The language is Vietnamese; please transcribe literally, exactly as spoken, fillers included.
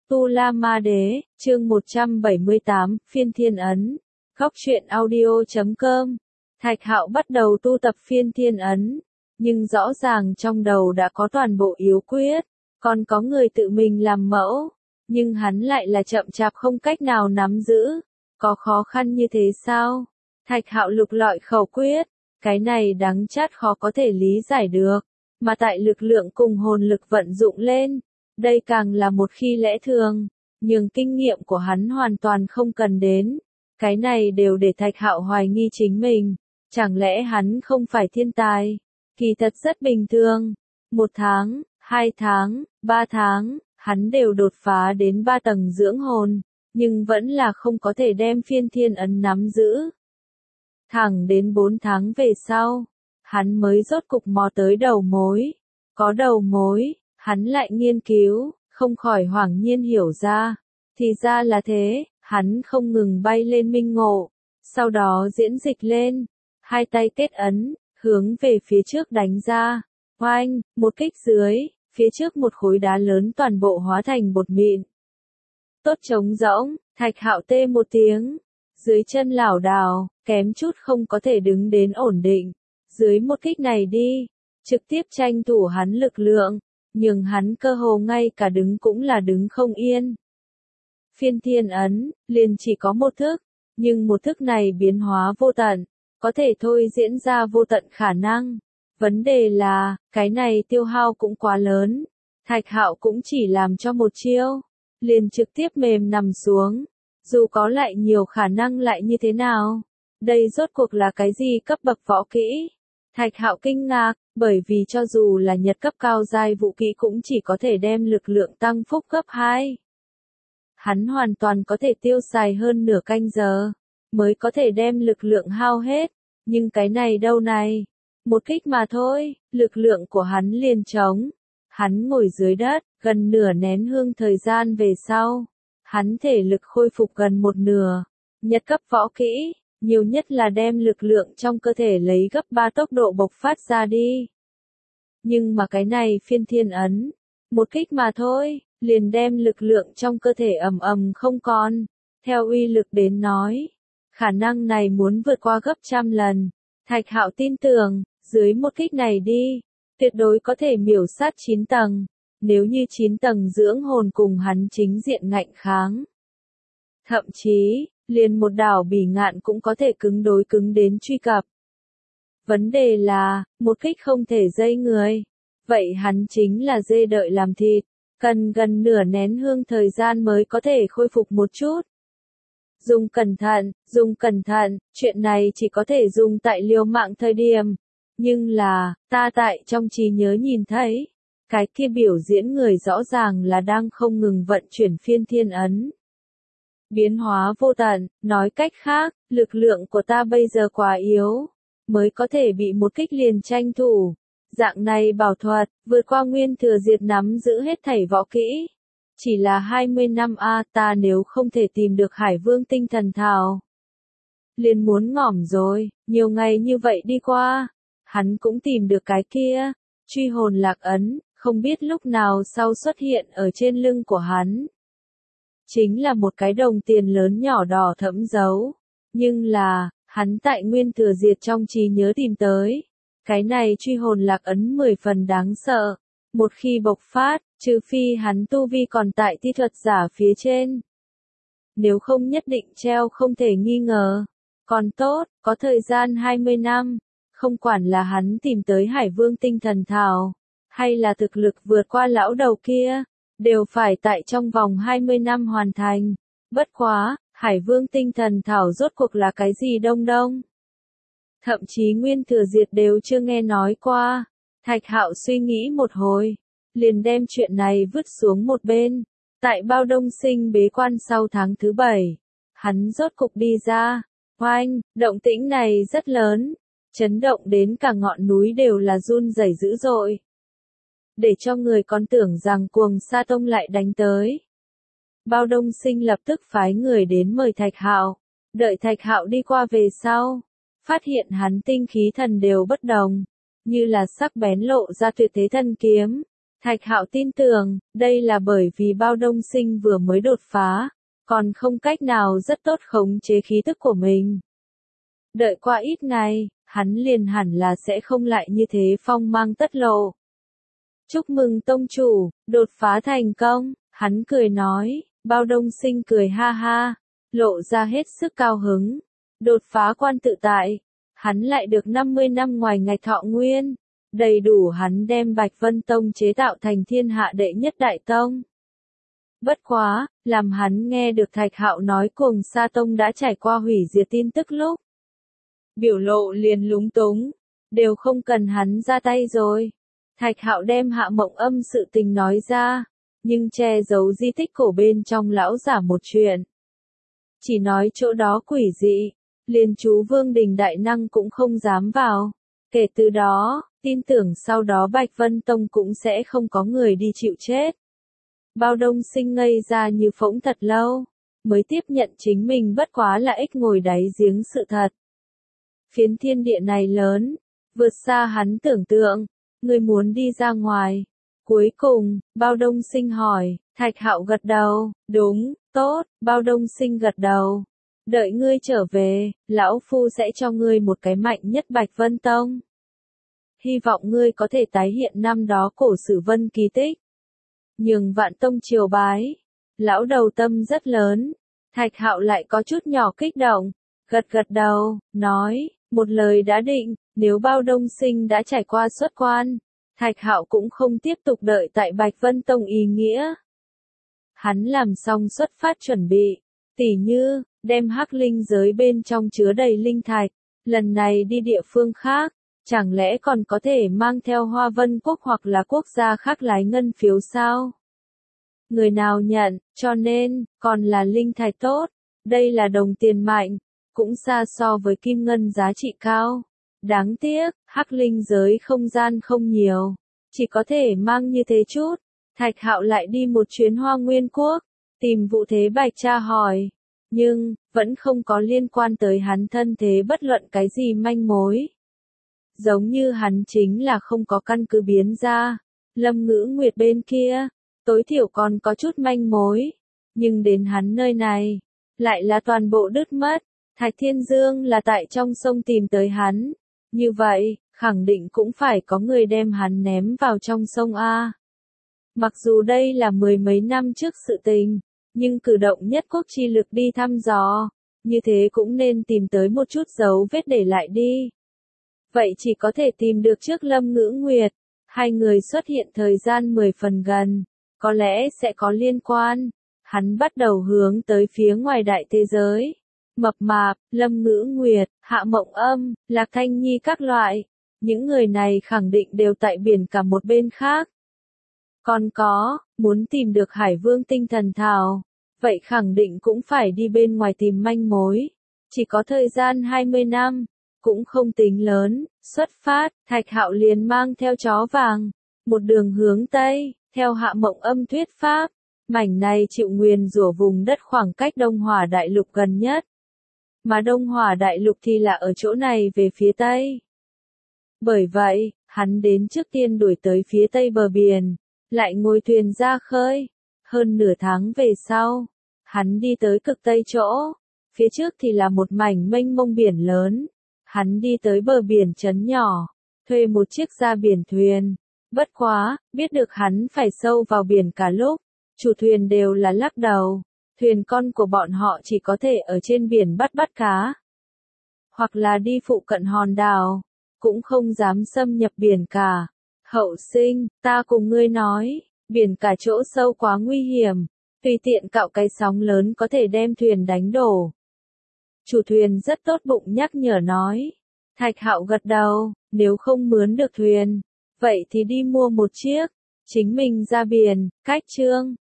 Tu La Ma Đế, chương một trăm bảy mươi tám, Phiên Thiên Ấn. Góc truyện audio chấm com. Thạch Hạo bắt đầu tu tập Phiên Thiên Ấn, nhưng rõ ràng trong đầu đã có toàn bộ yếu quyết, còn có người tự mình làm mẫu, nhưng hắn lại là chậm chạp không cách nào nắm giữ. Có khó khăn như thế sao? Thạch Hạo lục lọi khẩu quyết, cái này đắng chát khó có thể lý giải được, mà tại lực lượng cùng hồn lực vận dụng lên, đây càng là một khi lẽ thường, nhưng kinh nghiệm của hắn hoàn toàn không cần đến. Cái này đều để Thạch Hạo hoài nghi chính mình, chẳng lẽ hắn không phải thiên tài? Kỳ thật rất bình thường, một tháng, hai tháng, ba tháng, hắn đều đột phá đến ba tầng dưỡng hồn, nhưng vẫn là không có thể đem Phiên Thiên Ấn nắm giữ. Thẳng đến bốn tháng về sau, hắn mới rốt cục mò tới đầu mối. Có đầu mối, hắn lại nghiên cứu, không khỏi hoảng nhiên hiểu ra. Thì ra là thế, hắn không ngừng bay lên minh ngộ, sau đó diễn dịch lên, hai tay kết ấn, hướng về phía trước đánh ra. Oanh, một kích dưới, phía trước một khối đá lớn toàn bộ hóa thành bột mịn. Tốt trống rỗng, Thạch Hạo tê một tiếng, dưới chân lảo đảo, kém chút không có thể đứng đến ổn định. Dưới một kích này đi, trực tiếp tranh thủ hắn lực lượng, nhưng hắn cơ hồ ngay cả đứng cũng là đứng không yên. Phiên Thiên Ấn, liền chỉ có một thức, nhưng một thức này biến hóa vô tận, có thể thôi diễn ra vô tận khả năng. Vấn đề là, cái này tiêu hao cũng quá lớn. Thạch Hạo cũng chỉ làm cho một chiêu, liền trực tiếp mềm nằm xuống. Dù có lại nhiều khả năng lại như thế nào? Đây rốt cuộc là cái gì cấp bậc võ kỹ? Thạch Hạo kinh ngạc, bởi vì cho dù là nhật cấp cao giai vũ kỹ cũng chỉ có thể đem lực lượng tăng phúc gấp hai. Hắn hoàn toàn có thể tiêu xài hơn nửa canh giờ, mới có thể đem lực lượng hao hết, nhưng cái này đâu này? Một kích mà thôi, lực lượng của hắn liền trống. Hắn ngồi dưới đất, gần nửa nén hương thời gian về sau, hắn thể lực khôi phục gần một nửa. Nhật cấp võ kỹ, nhiều nhất là đem lực lượng trong cơ thể lấy gấp ba tốc độ bộc phát ra đi. Nhưng mà cái này Phiên Thiên Ấn, một kích mà thôi, liền đem lực lượng trong cơ thể ầm ầm không còn. Theo uy lực đến nói, khả năng này muốn vượt qua gấp trăm lần. Thạch Hạo tin tưởng, dưới một kích này đi, tuyệt đối có thể miểu sát chín tầng, nếu như chín tầng dưỡng hồn cùng hắn chính diện ngạnh kháng. Thậm chí, liền một đảo Bỉ Ngạn cũng có thể cứng đối cứng đến truy cập. Vấn đề là, một kích không thể dây người, vậy hắn chính là dê đợi làm thịt, cần gần nửa nén hương thời gian mới có thể khôi phục một chút. Dùng cẩn thận, dùng cẩn thận, chuyện này chỉ có thể dùng tại liều mạng thời điểm. Nhưng là, ta tại trong trí nhớ nhìn thấy, cái kia biểu diễn người rõ ràng là đang không ngừng vận chuyển Phiên Thiên Ấn. Biến hóa vô tận, nói cách khác, lực lượng của ta bây giờ quá yếu, mới có thể bị một kích liền tranh thủ. Dạng này bảo thuật, vượt qua Nguyên Thừa Diệt nắm giữ hết thảy võ kỹ. Chỉ là hai mươi năm a ta nếu không thể tìm được Hải Vương Tinh Thần Thảo. Liền muốn ngỏm rồi, nhiều ngày như vậy đi qua, hắn cũng tìm được cái kia, truy hồn lạc ấn, không biết lúc nào sau xuất hiện ở trên lưng của hắn. Chính là một cái đồng tiền lớn nhỏ đỏ thẫm dấu, nhưng là, hắn tại Nguyên Thừa Diệt trong trí nhớ tìm tới. Cái này truy hồn lạc ấn mười phần đáng sợ, một khi bộc phát, trừ phi hắn tu vi còn tại thi thuật giả phía trên. Nếu không nhất định treo không thể nghi ngờ. Còn tốt, có thời gian hai mươi năm, không quản là hắn tìm tới Hải Vương Tinh Thần Thảo, hay là thực lực vượt qua lão đầu kia, đều phải tại trong vòng hai mươi năm hoàn thành. Bất quá, Hải Vương Tinh Thần Thảo rốt cuộc là cái gì đông đông? Thậm chí Nguyên Thừa Diệt đều chưa nghe nói qua. Thạch Hạo suy nghĩ một hồi, liền đem chuyện này vứt xuống một bên. Tại Bao Đông Sinh bế quan sau tháng thứ bảy, hắn rốt cục đi ra. Oanh, động tĩnh này rất lớn, chấn động đến cả ngọn núi đều là run rẩy dữ dội. Để cho người còn tưởng rằng Cuồng Sa Tông lại đánh tới. Bao Đông Sinh lập tức phái người đến mời Thạch Hạo, đợi Thạch Hạo đi qua về sau, phát hiện hắn tinh khí thần đều bất đồng, như là sắc bén lộ ra tuyệt thế thần kiếm, Thạch Hạo tin tưởng, đây là bởi vì Bao Đông Sinh vừa mới đột phá, còn không cách nào rất tốt khống chế khí tức của mình. Đợi qua ít ngày, hắn liền hẳn là sẽ không lại như thế phong mang tất lộ. Chúc mừng tông chủ, đột phá thành công, hắn cười nói, Bao Đông Sinh cười ha ha, lộ ra hết sức cao hứng. Đột phá quan tự tại, hắn lại được năm mươi năm ngoài ngạch thọ nguyên, đầy đủ hắn đem Bạch Vân Tông chế tạo thành thiên hạ đệ nhất đại tông. Bất quá, làm hắn nghe được Thạch Hạo nói Cuồng Sa Tông đã trải qua hủy diệt tin tức lúc. Biểu lộ liền lúng túng, đều không cần hắn ra tay rồi. Thạch Hạo đem Hạ Mộng Âm sự tình nói ra, nhưng che giấu di tích cổ bên trong lão giả một chuyện. Chỉ nói chỗ đó quỷ dị, liền chú Vương Đình Đại Năng cũng không dám vào. Kể từ đó, tin tưởng sau đó Bạch Vân Tông cũng sẽ không có người đi chịu chết. Bao Đông Sinh ngây ra như phỗng thật lâu, mới tiếp nhận chính mình bất quá là ếch ngồi đáy giếng sự thật. Phiến thiên địa này lớn, vượt xa hắn tưởng tượng, người muốn đi ra ngoài. Cuối cùng, Bao Đông Sinh hỏi, Thạch Hạo gật đầu, đúng, tốt, Bao Đông Sinh gật đầu. Đợi ngươi trở về, lão phu sẽ cho ngươi một cái mạnh nhất Bạch Vân Tông. Hy vọng ngươi có thể tái hiện năm đó cổ sử vân kỳ tích. Nhường Vạn Tông triều bái. Lão đầu tâm rất lớn. Thạch Hạo lại có chút nhỏ kích động. Gật gật đầu, nói, một lời đã định, nếu Bao Đông Sinh đã trải qua xuất quan, Thạch Hạo cũng không tiếp tục đợi tại Bạch Vân Tông ý nghĩa. Hắn làm xong xuất phát chuẩn bị, tỉ như, đem hắc linh giới bên trong chứa đầy linh thạch, lần này đi địa phương khác, chẳng lẽ còn có thể mang theo Hoa Vân Quốc hoặc là quốc gia khác lái ngân phiếu sao? Người nào nhận, cho nên, còn là linh thạch tốt, đây là đồng tiền mạnh, cũng xa so với kim ngân giá trị cao. Đáng tiếc, hắc linh giới không gian không nhiều, chỉ có thể mang như thế chút. Thạch Hạo lại đi một chuyến Hoa Nguyên Quốc, tìm Vũ Thế Bạch tra hỏi, nhưng, vẫn không có liên quan tới hắn thân thế bất luận cái gì manh mối. Giống như hắn chính là không có căn cứ biến ra. Lâm Ngữ Nguyệt bên kia, tối thiểu còn có chút manh mối, nhưng đến hắn nơi này, lại là toàn bộ đứt mất. Thạch Thiên Dương là tại trong sông tìm tới hắn, như vậy, khẳng định cũng phải có người đem hắn ném vào trong sông A. Mặc dù đây là mười mấy năm trước sự tình, nhưng cử động nhất quốc chi lực đi thăm dò, như thế cũng nên tìm tới một chút dấu vết để lại đi. Vậy chỉ có thể tìm được trước Lâm Ngữ Nguyệt, hai người xuất hiện thời gian mười phần gần, có lẽ sẽ có liên quan. Hắn bắt đầu hướng tới phía ngoài đại thế giới. Mập Mạp, Lâm Ngữ Nguyệt, Hạ Mộng Âm, Lạc Thanh Nhi các loại, những người này khẳng định đều tại biển cả một bên khác. Còn có, muốn tìm được Hải Vương tinh thần thảo, vậy khẳng định cũng phải đi bên ngoài tìm manh mối. Chỉ có thời gian hai mươi năm, cũng không tính lớn. Xuất phát, Thạch Hạo liền mang theo chó vàng, một đường hướng Tây, theo Hạ Mộng Âm thuyết pháp. Mảnh này chịu nguyền rủa vùng đất khoảng cách Đông Hỏa Đại Lục gần nhất. Mà Đông Hỏa Đại Lục thì là ở chỗ này về phía Tây. Bởi vậy, hắn đến trước tiên đuổi tới phía Tây bờ biển, lại ngồi thuyền ra khơi. Hơn nửa tháng về sau, hắn đi tới cực Tây chỗ. Phía trước thì là một mảnh mênh mông biển lớn. Hắn đi tới bờ biển trấn nhỏ, thuê một chiếc ra biển thuyền. Bất quá, biết được hắn phải sâu vào biển cả lúc, chủ thuyền đều là lắc đầu. Thuyền con của bọn họ chỉ có thể ở trên biển bắt bắt cá. Hoặc là đi phụ cận hòn đảo, cũng không dám xâm nhập biển cả. Hậu sinh, ta cùng ngươi nói, biển cả chỗ sâu quá nguy hiểm, tùy tiện cạo cái sóng lớn có thể đem thuyền đánh đổ. Chủ thuyền rất tốt bụng nhắc nhở nói. Thạch Hạo gật đầu, nếu không mướn được thuyền, vậy thì đi mua một chiếc, chính mình ra biển. Cách chương